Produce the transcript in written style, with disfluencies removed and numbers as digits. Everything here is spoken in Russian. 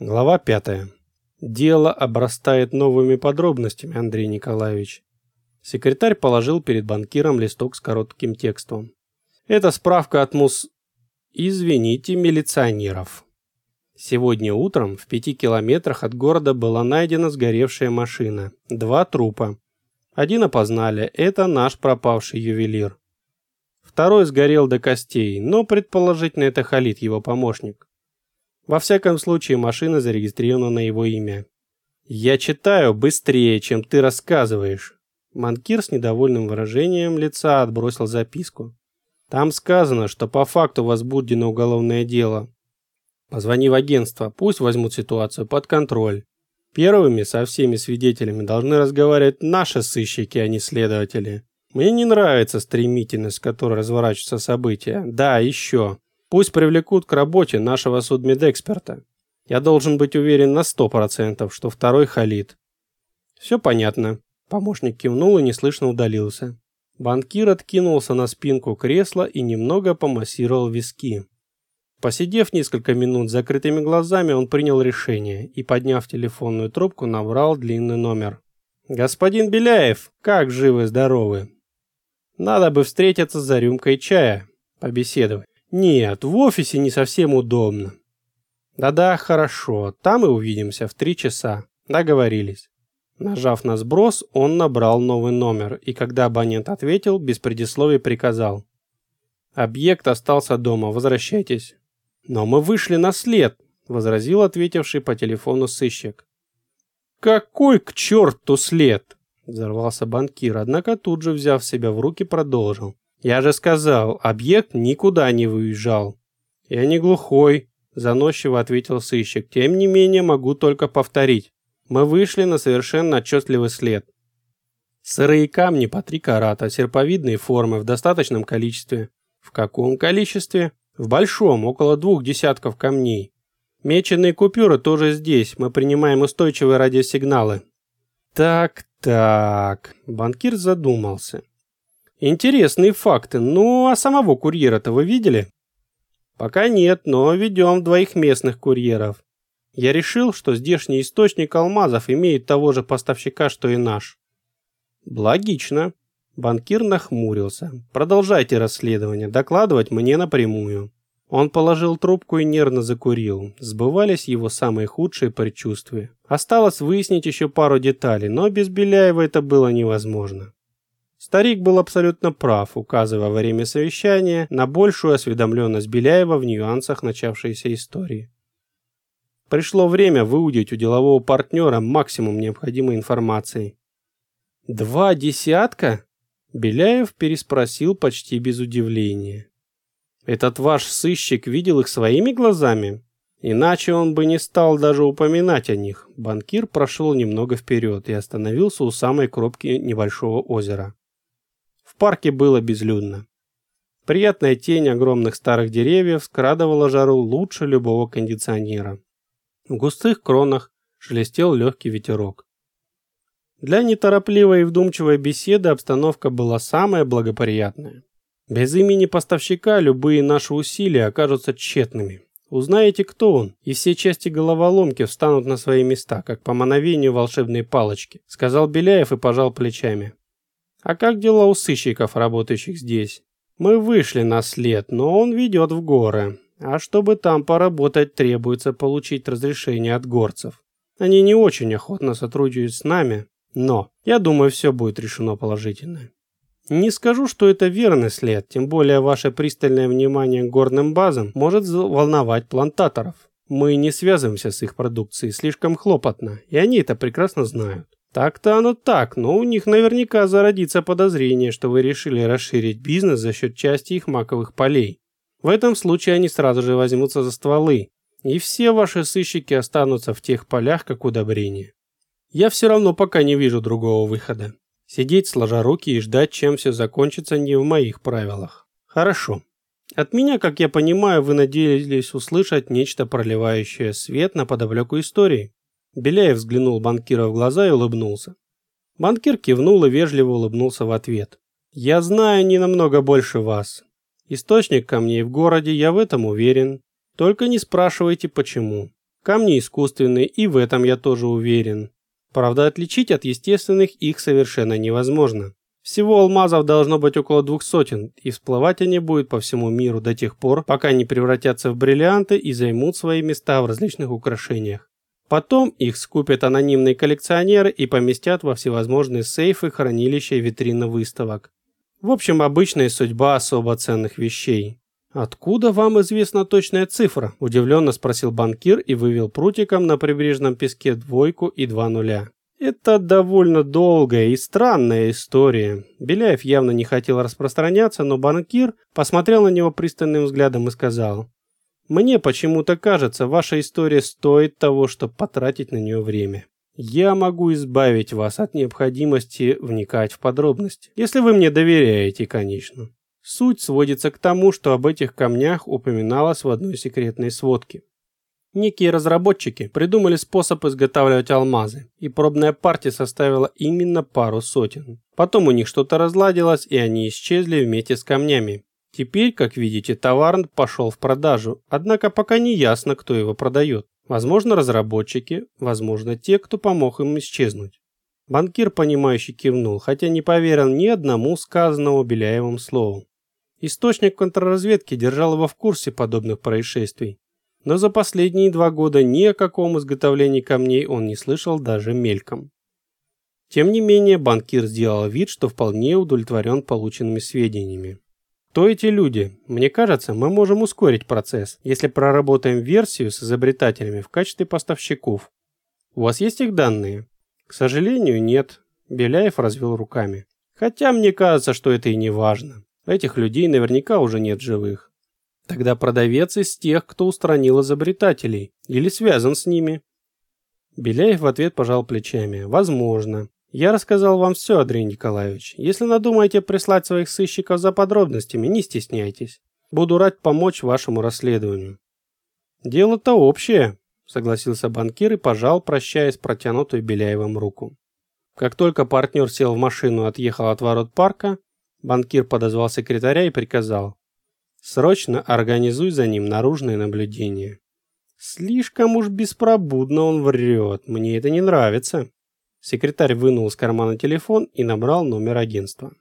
Глава 5. Дело обрастает новыми подробностями, Андрей Николаевич. Секретарь положил перед банкиром листок с коротким текстом. Это справка от Извините, милиционеров. Сегодня утром в 5 километрах от города была найдена сгоревшая машина. 2 трупа. Один опознали, это наш пропавший ювелир. Второй сгорел до костей, но предположительно это Халид, его помощник. Во всяком случае, машина зарегистрирована на его имя. Я читаю быстрее, чем ты рассказываешь. Банкир с недовольным выражением лица отбросил записку. Там сказано, что по факту возбуждено уголовное дело. Позвони в агентство, пусть возьмут ситуацию под контроль. Первыми со всеми свидетелями должны разговаривать наши сыщики, а не следователи. Мне не нравится стремительность, с которой разворачиваются события. Да, еще. Пусть привлекут к работе нашего судмедэксперта. Я должен быть уверен на 100%, что второй Халид. Все понятно. Помощник кивнул и неслышно удалился. Банкир откинулся на спинку кресла и немного помассировал виски. Посидев несколько минут с закрытыми глазами, он принял решение и, подняв телефонную трубку, набрал длинный номер. «Господин Беляев, как живы-здоровы? Надо бы встретиться за рюмкой чая, побеседовать». «Нет, в офисе не совсем удобно». «Да-да, хорошо, там и увидимся в 3 часа. Договорились». Нажав на сброс, он набрал новый номер, и когда абонент ответил, без предисловий приказал. «Объект остался дома, возвращайтесь». «Но мы вышли на след», — возразил ответивший по телефону сыщик. «Какой к черту след?» — взорвался банкир, однако тут же, взяв себя в руки, продолжил. «Я же сказал, объект никуда не выезжал». «Я не глухой», – заносчиво ответил сыщик. «Тем не менее, могу только повторить. Мы вышли на совершенно отчетливый след. Сырые камни по 3 карата, серповидные формы в достаточном количестве». «В каком количестве?» «В большом, около 2 десятков камней. Меченые купюры тоже здесь, мы принимаем устойчивые радиосигналы». «Так. Банкир задумался. Интересные факты. Ну, а самого курьера-то вы видели? Пока нет, но ведем 2 местных курьеров. Я решил, что здешний источник алмазов имеет того же поставщика, что и наш. Логично. Банкир нахмурился. Продолжайте расследование, докладывать мне напрямую. Он положил трубку и нервно закурил. Сбывались его самые худшие предчувствия. Осталось выяснить еще пару деталей, но без Беляева это было невозможно. Старик был абсолютно прав, указывая во время совещания на большую осведомленность Беляева в нюансах начавшейся истории. Пришло время выудить у делового партнера максимум необходимой информации. 2 десятка? Беляев переспросил почти без удивления. Этот ваш сыщик видел их своими глазами? Иначе он бы не стал даже упоминать о них. Банкир прошел немного вперед и остановился у самой кромки небольшого озера. В парке было безлюдно. Приятная тень огромных старых деревьев скрадывала жару лучше любого кондиционера. В густых кронах шелестел легкий ветерок. Для неторопливой и вдумчивой беседы обстановка была самая благоприятная. Без имени поставщика любые наши усилия окажутся тщетными. Узнаете, кто он, и все части головоломки встанут на свои места, как по мановению волшебной палочки, сказал Беляев и пожал плечами. А как дела у сыщиков, работающих здесь? Мы вышли на след, но он ведет в горы. А чтобы там поработать, требуется получить разрешение от горцев. Они не очень охотно сотрудничают с нами, но я думаю, все будет решено положительно. Не скажу, что это верный след, тем более ваше пристальное внимание к горным базам может волновать плантаторов. Мы не связываемся с их продукцией, слишком хлопотно, и они это прекрасно знают. Так-то оно так, но у них наверняка зародится подозрение, что вы решили расширить бизнес за счет части их маковых полей. В этом случае они сразу же возьмутся за стволы, и все ваши сыщики останутся в тех полях как удобрение. Я все равно пока не вижу другого выхода. Сидеть сложа руки и ждать, чем все закончится, не в моих правилах. Хорошо. От меня, как я понимаю, вы надеялись услышать нечто, проливающее свет на подоплеку истории. Беляев взглянул банкира в глаза и улыбнулся. Банкир кивнул и вежливо улыбнулся в ответ. «Я знаю не намного больше вас. Источник камней в городе, я в этом уверен. Только не спрашивайте, почему. Камни искусственные, и в этом я тоже уверен. Правда, отличить от естественных их совершенно невозможно. Всего алмазов должно быть около 200, и всплывать они будут по всему миру до тех пор, пока не превратятся в бриллианты и займут свои места в различных украшениях. Потом их скупят анонимные коллекционеры и поместят во всевозможные сейфы, хранилища и витрины выставок. В общем, обычная судьба особо ценных вещей. «Откуда вам известна точная цифра?» – удивленно спросил банкир и вывел прутиком на прибрежном песке 2 и 2 нуля. Это довольно долгая и странная история. Беляев явно не хотел распространяться, но банкир посмотрел на него пристальным взглядом и сказал: «Мне почему-то кажется, ваша история стоит того, чтобы потратить на нее время. Я могу избавить вас от необходимости вникать в подробности, если вы мне доверяете, конечно». Суть сводится к тому, что об этих камнях упоминалось в одной секретной сводке. Некие разработчики придумали способ изготавливать алмазы, и пробная партия составила именно пару сотен. Потом у них что-то разладилось, и они исчезли вместе с камнями. Теперь, как видите, товар пошел в продажу, однако пока не ясно, кто его продает. Возможно, разработчики, возможно, те, кто помог им исчезнуть. Банкир, понимающе кивнул, хотя не поверил ни одному сказанному Беляевым слову. Источник контрразведки держал его в курсе подобных происшествий, но за последние 2 года ни о каком изготовлении камней он не слышал даже мельком. Тем не менее, банкир сделал вид, что вполне удовлетворен полученными сведениями. Кто эти люди? Мне кажется, мы можем ускорить процесс, если проработаем версию с изобретателями в качестве поставщиков. У вас есть их данные? К сожалению, нет. Беляев развел руками. Хотя мне кажется, что это и не важно. Этих людей наверняка уже нет живых. Тогда продавец из тех, кто устранил изобретателей или связан с ними. Беляев в ответ пожал плечами. Возможно. Я рассказал вам все, Андрей Николаевич. Если надумаете прислать своих сыщиков за подробностями, не стесняйтесь. Буду рад помочь вашему расследованию. Дело-то общее, согласился банкир и пожал, прощаясь, протянутую Беляевым руку. Как только партнер сел в машину и отъехал от ворот парка, банкир подозвал секретаря и приказал: «Срочно организуй за ним наружное наблюдение». Слишком уж беспробудно он врет, мне это не нравится. Секретарь вынул из кармана телефон и набрал номер агентства.